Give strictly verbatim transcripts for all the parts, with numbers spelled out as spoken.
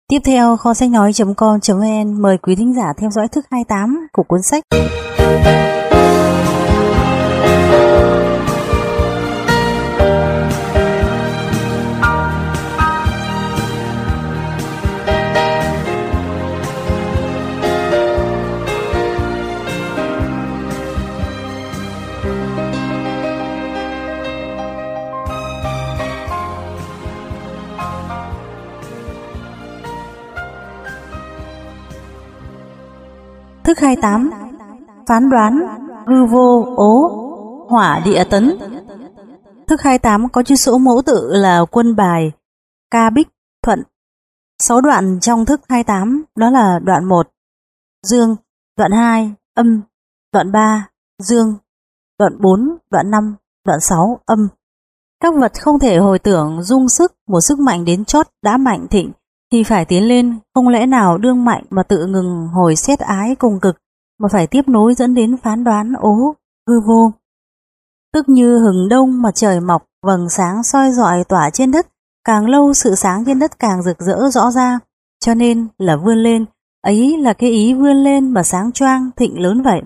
Tiếp theo, kho sách nói chấm com chấm vn mời quý thính giả theo dõi thức hai mươi tám của cuốn sách Thức hai mươi tám. Phán đoán hư vô ố hỏa địa tấn. Thức hai mươi tám có chữ số mẫu tự là quân bài ca bích thuận. Sáu đoạn trong thức hai mươi tám đó là đoạn một dương, đoạn hai âm, đoạn ba dương, đoạn bốn, đoạn năm, đoạn sáu âm. Các vật không thể hồi tưởng dung sức một sức mạnh đến chót đã mạnh thịnh thì phải tiến lên, không lẽ nào đương mạnh mà tự ngừng hồi xét ái cùng cực, mà phải tiếp nối dẫn đến phán đoán ố hư vô. Tức như hừng đông mặt trời mọc, vầng sáng soi rọi tỏa trên đất, càng lâu sự sáng trên đất càng rực rỡ rõ ra, cho nên là vươn lên, ấy là cái ý vươn lên mà sáng choang thịnh lớn vậy.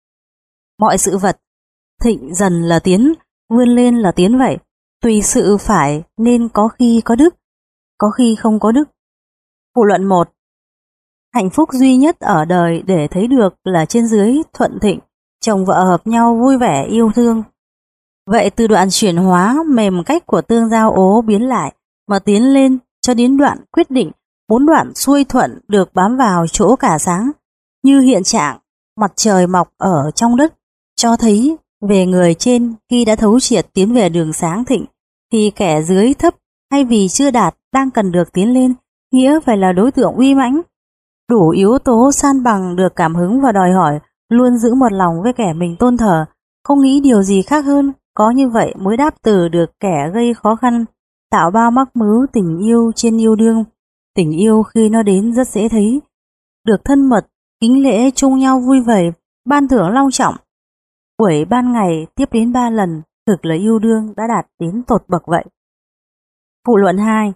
Mọi sự vật thịnh dần là tiến, vươn lên là tiến vậy, tùy sự phải nên có khi có đức, có khi không có đức. Phụ luận một. Hạnh phúc duy nhất ở đời để thấy được là trên dưới thuận thịnh, chồng vợ hợp nhau vui vẻ yêu thương. Vậy từ đoạn chuyển hóa mềm cách của tương giao ố biến lại mà tiến lên cho đến đoạn quyết định, bốn đoạn xuôi thuận được bám vào chỗ cả sáng, như hiện trạng mặt trời mọc ở trong đất, cho thấy về người trên khi đã thấu triệt tiến về đường sáng thịnh, thì kẻ dưới thấp hay vì chưa đạt đang cần được tiến lên, nghĩa phải là đối tượng uy mãnh, đủ yếu tố san bằng được cảm hứng và đòi hỏi, luôn giữ một lòng với kẻ mình tôn thờ, không nghĩ điều gì khác hơn, có như vậy mới đáp từ được kẻ gây khó khăn, tạo bao mắc mứ tình yêu trên yêu đương. Tình yêu khi nó đến rất dễ thấy, được thân mật, kính lễ chung nhau vui vầy, ban thưởng long trọng. Buổi ban ngày tiếp đến ba lần, thực là yêu đương đã đạt đến tột bậc vậy. Phụ luận hai.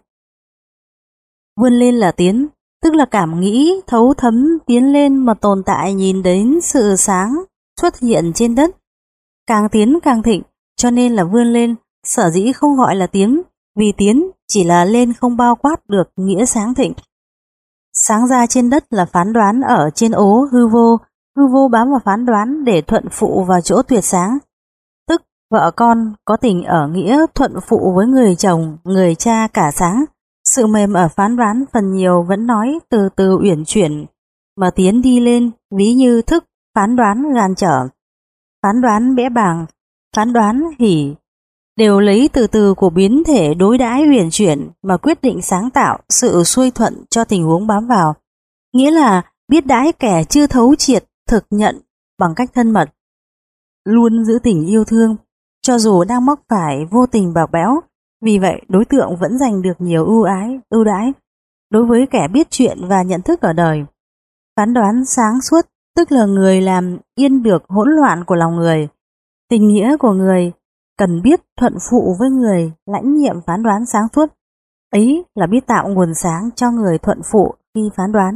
Vươn lên là tiến, tức là cảm nghĩ thấu thấm tiến lên mà tồn tại nhìn đến sự sáng xuất hiện trên đất. Càng tiến càng thịnh, cho nên là vươn lên, sở dĩ không gọi là tiến, vì tiến chỉ là lên không bao quát được nghĩa sáng thịnh. Sáng ra trên đất là phán đoán ở trên ố hư vô, hư vô bám vào phán đoán để thuận phụ vào chỗ tuyệt sáng. Tức vợ con có tình ở nghĩa thuận phụ với người chồng, người cha cả sáng. Sự mềm ở phán đoán phần nhiều vẫn nói từ từ uyển chuyển, mà tiến đi lên, ví như thức, phán đoán gan trở, phán đoán bẽ bàng, phán đoán hỉ, đều lấy từ từ của biến thể đối đãi uyển chuyển mà quyết định sáng tạo sự xuôi thuận cho tình huống bám vào. Nghĩa là biết đãi kẻ chưa thấu triệt, thực nhận bằng cách thân mật, luôn giữ tình yêu thương, cho dù đang mắc phải vô tình bạc bẽo. Vì vậy đối tượng vẫn giành được nhiều ưu ái, ưu đãi đối với kẻ biết chuyện và nhận thức ở đời. Phán đoán sáng suốt tức là người làm yên được hỗn loạn của lòng người. Tình nghĩa của người cần biết thuận phụ với người lãnh nhiệm phán đoán sáng suốt. Ấy là biết tạo nguồn sáng cho người thuận phụ khi phán đoán.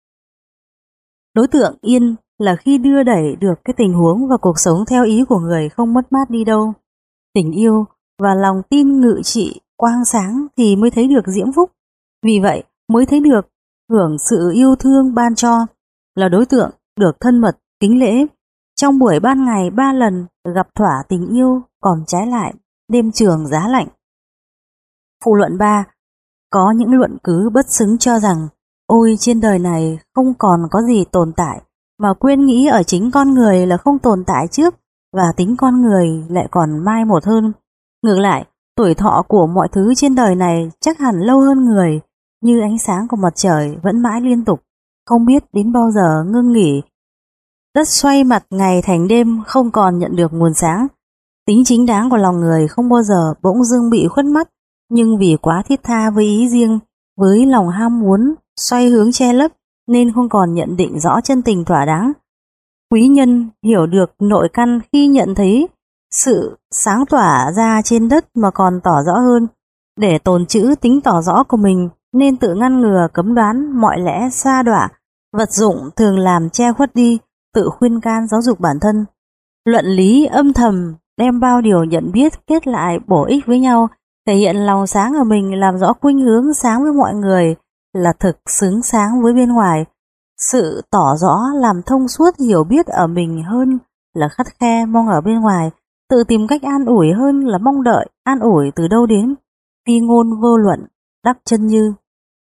Đối tượng yên là khi đưa đẩy được cái tình huống và cuộc sống theo ý của người không mất mát đi đâu. Tình yêu và lòng tin ngự trị quang sáng thì mới thấy được diễm phúc. Vì vậy mới thấy được hưởng sự yêu thương ban cho, là đối tượng được thân mật kính lễ. Trong buổi ban ngày ba lần gặp thỏa tình yêu, còn trái lại đêm trường giá lạnh. Phụ luận ba. Có những luận cứ bất xứng cho rằng ôi trên đời này không còn có gì tồn tại, mà quên nghĩ ở chính con người là không tồn tại trước, và tính con người lại còn mai một hơn. Ngược lại, tuổi thọ của mọi thứ trên đời này chắc hẳn lâu hơn người, như ánh sáng của mặt trời vẫn mãi liên tục, không biết đến bao giờ ngưng nghỉ. Đất xoay mặt ngày thành đêm không còn nhận được nguồn sáng. Tính chính đáng của lòng người không bao giờ bỗng dưng bị khuất mắt, nhưng vì quá thiết tha với ý riêng, với lòng ham muốn xoay hướng che lấp nên không còn nhận định rõ chân tình thỏa đáng. Quý nhân hiểu được nội căn khi nhận thấy sự sáng tỏa ra trên đất mà còn tỏ rõ hơn, để tồn trữ tính tỏ rõ của mình nên tự ngăn ngừa cấm đoán mọi lẽ sa đọa, vật dụng thường làm che khuất đi, tự khuyên can giáo dục bản thân. Luận lý âm thầm đem bao điều nhận biết kết lại bổ ích với nhau, thể hiện lòng sáng ở mình, làm rõ khuynh hướng sáng với mọi người là thực xứng sáng với bên ngoài. Sự tỏ rõ làm thông suốt hiểu biết ở mình hơn là khắt khe mong ở bên ngoài, tự tìm cách an ủi hơn là mong đợi an ủi từ đâu đến. Phi ngôn vô luận, đắc chân như.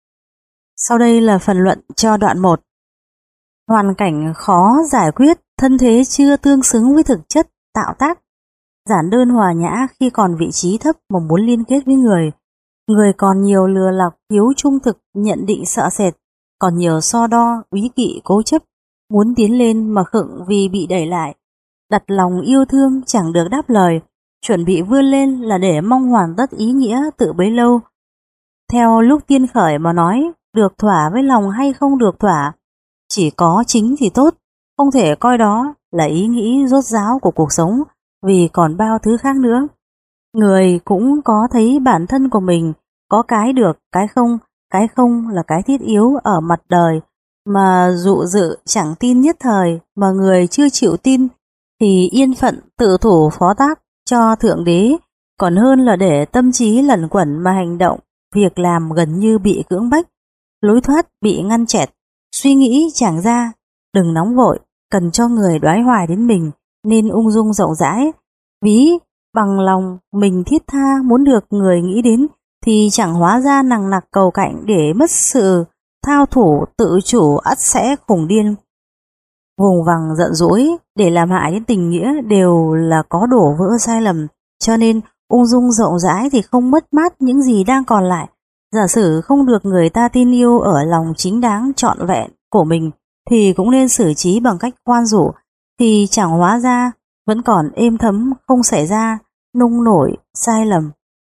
Sau đây là phần luận cho đoạn một. Hoàn cảnh khó giải quyết, thân thế chưa tương xứng với thực chất tạo tác. Giản đơn hòa nhã khi còn vị trí thấp mà muốn liên kết với người. Người còn nhiều lừa lọc, thiếu trung thực, nhận định sợ sệt, còn nhiều so đo, úy kỵ, cố chấp, muốn tiến lên mà khựng vì bị đẩy lại. Đặt lòng yêu thương chẳng được đáp lời, chuẩn bị vươn lên là để mong hoàn tất ý nghĩa tự bấy lâu. Theo lúc tiên khởi mà nói, được thỏa với lòng hay không được thỏa, chỉ có chính thì tốt, không thể coi đó là ý nghĩ rốt ráo của cuộc sống, vì còn bao thứ khác nữa. Người cũng có thấy bản thân của mình, có cái được, cái không, cái không là cái thiết yếu ở mặt đời, mà dụ dự chẳng tin nhất thời, mà người chưa chịu tin, thì yên phận tự thủ phó tác cho Thượng Đế, còn hơn là để tâm trí lẩn quẩn mà hành động, việc làm gần như bị cưỡng bách, lối thoát bị ngăn chẹt, suy nghĩ chẳng ra. Đừng nóng vội, cần cho người đoái hoài đến mình, nên ung dung rộng rãi. Ví bằng lòng mình thiết tha muốn được người nghĩ đến, thì chẳng hóa ra nằng nặc cầu cạnh để mất sự thao thủ tự chủ, ắt sẽ khủng điên. Vùng vằng giận dỗi để làm hại đến tình nghĩa đều là có đổ vỡ sai lầm, cho nên ung dung rộng rãi thì không mất mát những gì đang còn lại. Giả sử không được người ta tin yêu ở lòng chính đáng trọn vẹn của mình, thì cũng nên xử trí bằng cách khoan dụ, thì chẳng hóa ra vẫn còn êm thấm, không xảy ra nung nổi sai lầm.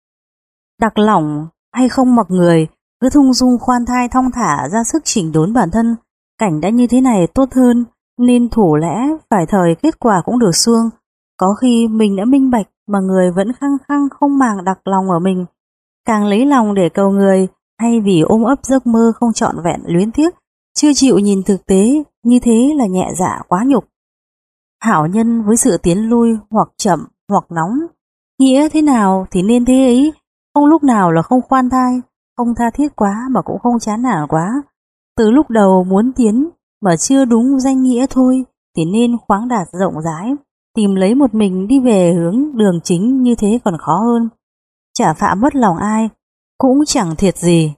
Đặc lỏng hay không mặc người, cứ thung dung khoan thai thong thả ra sức chỉnh đốn bản thân. Cảnh đã như thế này tốt hơn, nên thủ lẽ phải thời kết quả cũng được xuông. Có khi mình đã minh bạch mà người vẫn khăng khăng không màng đặc lòng ở mình, càng lấy lòng để cầu người, hay vì ôm ấp giấc mơ không trọn vẹn luyến tiếc, chưa chịu nhìn thực tế, như thế là nhẹ dạ quá nhục. Hảo nhân với sự tiến lui hoặc chậm hoặc nóng, nghĩa thế nào thì nên thế ấy, không lúc nào là không khoan thai, không tha thiết quá mà cũng không chán nản quá. Từ lúc đầu muốn tiến mà chưa đúng danh nghĩa thôi, thì nên khoáng đạt rộng rãi, tìm lấy một mình đi về hướng đường chính, như thế còn khó hơn. Chả phạm mất lòng ai, cũng chẳng thiệt gì.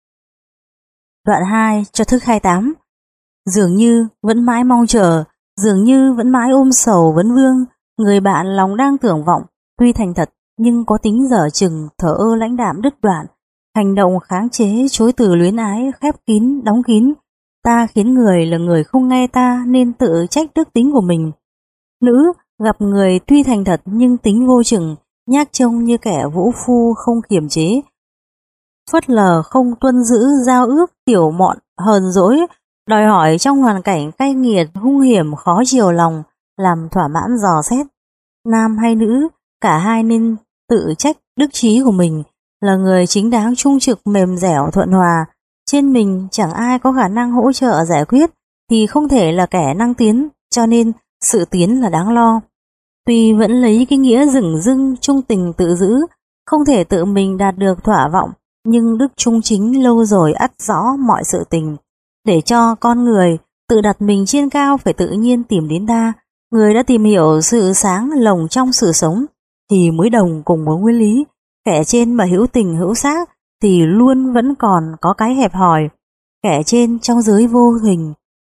Đoạn hai cho thức hai mươi tám. Dường như vẫn mãi mong chờ, dường như vẫn mãi ôm sầu vấn vương, người bạn lòng đang tưởng vọng, tuy thành thật nhưng có tính dở chừng, thờ ơ lãnh đạm đứt đoạn, hành động kháng chế, chối từ luyến ái, khép kín, đóng kín. Ta khiến người là người không nghe ta, nên tự trách đức tính của mình. Nữ gặp người tuy thành thật nhưng tính vô chừng, nhác trông như kẻ vũ phu không kiềm chế, phớt lờ không tuân giữ giao ước, tiểu mọn hờn dỗi, đòi hỏi trong hoàn cảnh cay nghiệt hung hiểm khó chiều lòng, làm thỏa mãn dò xét. Nam hay nữ, cả hai nên tự trách đức trí của mình, là người chính đáng trung trực mềm dẻo thuận hòa. Trên mình chẳng ai có khả năng hỗ trợ giải quyết, thì không thể là kẻ năng tiến, cho nên sự tiến là đáng lo. Tuy vẫn lấy cái nghĩa dửng dưng trung tình tự giữ, không thể tự mình đạt được thỏa vọng, nhưng đức trung chính lâu rồi ắt rõ mọi sự tình. Để cho con người tự đặt mình trên cao phải tự nhiên tìm đến ta. Người đã tìm hiểu sự sáng lồng trong sự sống thì mới đồng cùng một nguyên lý. Kẻ trên mà hữu tình hữu xác thì luôn vẫn còn có cái hẹp hòi. Kẻ trên trong giới vô hình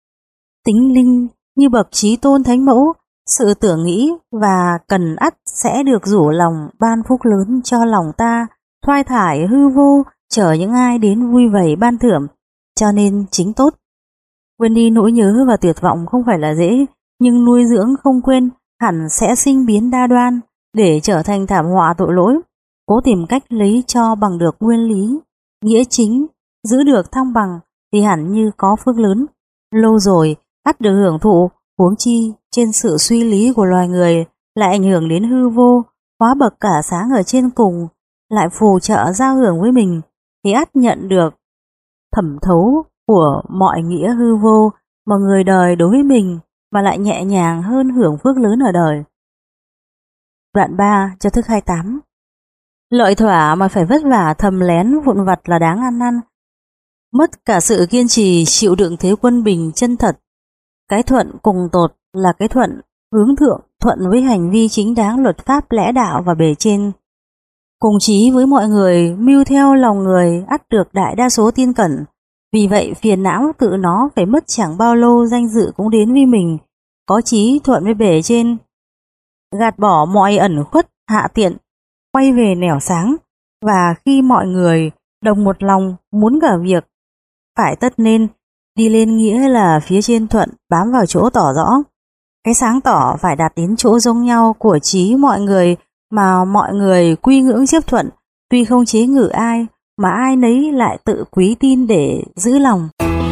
tính linh như bậc trí tôn thánh mẫu, sự tưởng nghĩ và cần ắt sẽ được rủ lòng ban phúc lớn cho lòng ta, thoai thải hư vô, chờ những ai đến vui vầy ban thưởng. Cho nên chính tốt. Quên đi nỗi nhớ và tuyệt vọng không phải là dễ, nhưng nuôi dưỡng không quên hẳn sẽ sinh biến đa đoan, để trở thành thảm họa tội lỗi. Cố tìm cách lấy cho bằng được nguyên lý, nghĩa chính, giữ được thăng bằng thì hẳn như có phước lớn. Lâu rồi ắt được hưởng thụ, huống chi trên sự suy lý của loài người lại ảnh hưởng đến hư vô, hóa bậc cả sáng ở trên cùng lại phù trợ giao hưởng với mình, thì ắt nhận được thẩm thấu của mọi nghĩa hư vô mà người đời đối với mình, mà lại nhẹ nhàng hơn hưởng phước lớn ở đời. Đoạn ba cho thức hai mươi tám. Lợi thỏa mà phải vất vả thầm lén vụn vặt là đáng ăn năn. Mất cả sự kiên trì chịu đựng thế quân bình chân thật. Cái thuận cùng tột là cái thuận hướng thượng, thuận với hành vi chính đáng luật pháp lẽ đạo và bề trên. Cùng chí với mọi người, mưu theo lòng người ắt được đại đa số tin cẩn. Vì vậy phiền não tự nó phải mất chẳng bao lâu danh dự cũng đến với mình. Có chí thuận với bề trên, gạt bỏ mọi ẩn khuất hạ tiện, quay về nẻo sáng. Và khi mọi người đồng một lòng muốn cả việc phải tất nên đi lên, nghĩa là phía trên thuận bám vào chỗ tỏ rõ. Cái sáng tỏ phải đạt đến chỗ giống nhau của chí mọi người, mà mọi người quy ngưỡng chấp thuận, tuy không chế ngự ai, mà ai nấy lại tự quý tin để giữ lòng.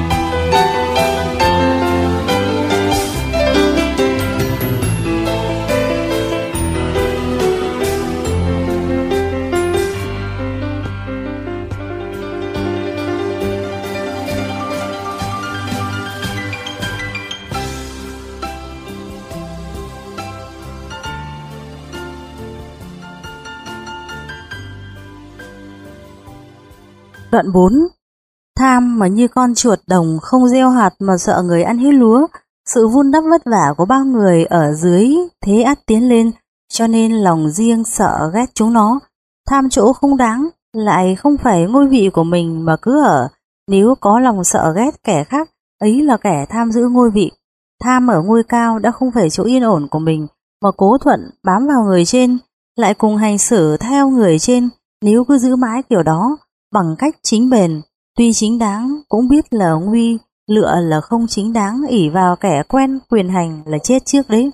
Đoạn bốn. Tham mà như con chuột đồng không gieo hạt mà sợ người ăn hết lúa. Sự vun đắp vất vả của bao người ở dưới thế ắt tiến lên, cho nên lòng riêng sợ ghét chúng nó. Tham chỗ không đáng, lại không phải ngôi vị của mình mà cứ ở. Nếu có lòng sợ ghét kẻ khác, ấy là kẻ tham giữ ngôi vị. Tham ở ngôi cao đã không phải chỗ yên ổn của mình, mà cố thuận bám vào người trên, lại cùng hành xử theo người trên. Nếu cứ giữ mãi kiểu đó, bằng cách chính bền, tuy chính đáng cũng biết là nguy, lựa là không chính đáng, ỷ vào kẻ quen quyền hành là chết trước đấy.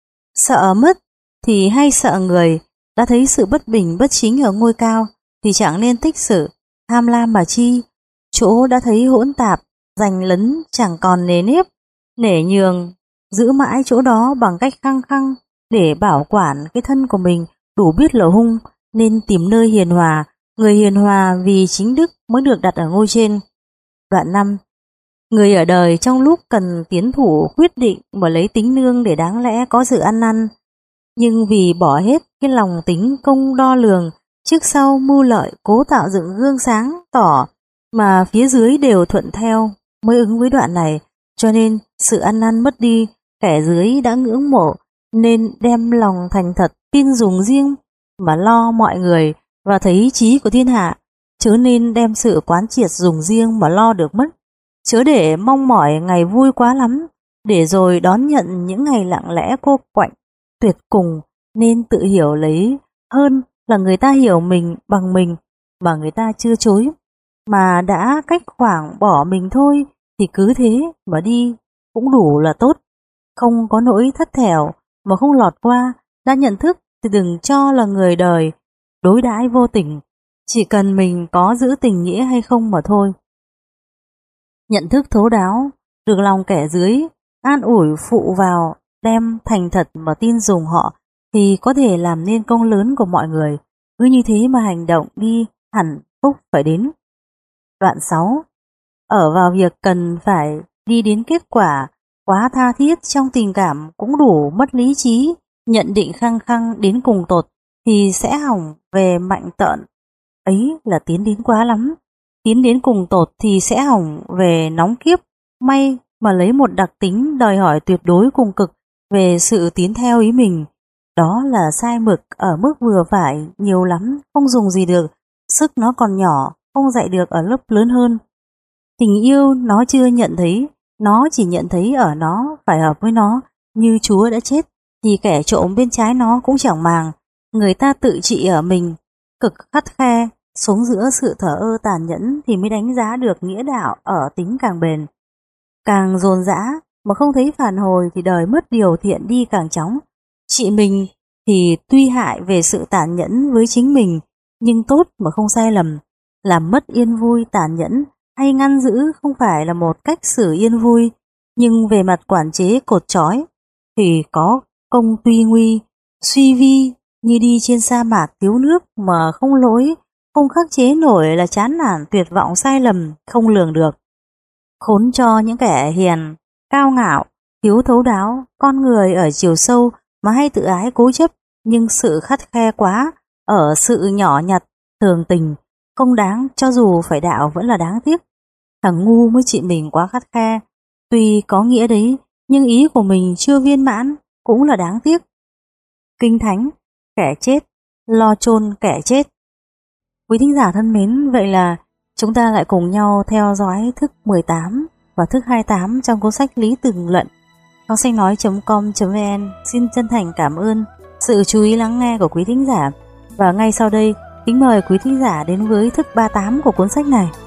Sợ mất thì hay sợ người, đã thấy sự bất bình bất chính ở ngôi cao thì chẳng nên tích sự, tham lam mà chi. Chỗ đã thấy hỗn tạp, giành lấn chẳng còn nề nếp, nể nhường, giữ mãi chỗ đó bằng cách khăng khăng để bảo quản cái thân của mình đủ biết là hung, nên tìm nơi hiền hòa. Người hiền hòa vì chính đức mới được đặt ở ngôi trên. Đoạn năm. Người ở đời trong lúc cần tiến thủ quyết định mà lấy tính nương để đáng lẽ có sự ăn năn, nhưng vì bỏ hết cái lòng tính công đo lường, trước sau mưu lợi cố tạo dựng gương sáng tỏ mà phía dưới đều thuận theo, mới ứng với đoạn này, cho nên sự ăn năn mất đi. Kẻ dưới đã ngưỡng mộ nên đem lòng thành thật tin dùng riêng mà lo mọi người và thấy trí của thiên hạ, chớ nên đem sự quán triệt dùng riêng mà lo được mất. Chớ để mong mỏi ngày vui quá lắm, để rồi đón nhận những ngày lặng lẽ cô quạnh tuyệt cùng, nên tự hiểu lấy hơn là người ta hiểu mình bằng mình mà người ta chưa chối, mà đã cách khoảng bỏ mình thôi thì cứ thế mà đi cũng đủ là tốt. Không có nỗi thất thẻo mà không lọt qua, đã nhận thức thì đừng cho là người đời đối đãi vô tình, chỉ cần mình có giữ tình nghĩa hay không mà thôi. Nhận thức thấu đáo, được lòng kẻ dưới an ủi phụ vào, đem thành thật mà tin dùng họ, thì có thể làm nên công lớn của mọi người. Cứ như thế mà hành động đi, hẳn phúc phải đến. Đoạn sáu. Ở vào việc cần phải đi đến kết quả, quá tha thiết trong tình cảm cũng đủ mất lý trí, nhận định khăng khăng đến cùng tột thì sẽ hỏng về mạnh tợn, ấy là tiến đến quá lắm. Tiến đến cùng tột thì sẽ hỏng về nóng kiếp, may mà lấy một đặc tính đòi hỏi tuyệt đối cùng cực về sự tiến theo ý mình. Đó là sai mực ở mức vừa phải, nhiều lắm không dùng gì được, sức nó còn nhỏ, không dạy được ở lớp lớn hơn. Tình yêu nó chưa nhận thấy, nó chỉ nhận thấy ở nó phải hợp với nó. Như Chúa đã chết thì kẻ trộm bên trái nó cũng chẳng màng. Người ta tự trị ở mình, cực khắt khe, xuống giữa sự thờ ơ tàn nhẫn thì mới đánh giá được nghĩa đạo ở tính càng bền. Càng dồn dã mà không thấy phản hồi thì đời mất điều thiện đi càng chóng. Trị mình thì tuy hại về sự tàn nhẫn với chính mình, nhưng tốt mà không sai lầm. Làm mất yên vui tàn nhẫn hay ngăn giữ không phải là một cách xử yên vui, nhưng về mặt quản chế cột trói thì có công tuy nguy, suy vi như đi trên sa mạc thiếu nước mà không lỗi, không khắc chế nổi là chán nản, tuyệt vọng, sai lầm, không lường được. Khốn cho những kẻ hiền, cao ngạo, thiếu thấu đáo, con người ở chiều sâu mà hay tự ái cố chấp, nhưng sự khắt khe quá ở sự nhỏ nhặt, thường tình, không đáng, cho dù phải đạo vẫn là đáng tiếc. Thằng ngu mới trị mình quá khắt khe, tuy có nghĩa đấy, nhưng ý của mình chưa viên mãn, cũng là đáng tiếc. Kinh thánh, kẻ chết, lo chôn kẻ chết. Quý thính giả thân mến, vậy là chúng ta lại cùng nhau theo dõi thức mười tám và thức hai mươi tám trong cuốn sách Lý Tường Luận. Học sách nói chấm com chấm vn xin chân thành cảm ơn sự chú ý lắng nghe của quý thính giả. Và ngay sau đây, kính mời quý thính giả đến với thức ba mươi tám của cuốn sách này.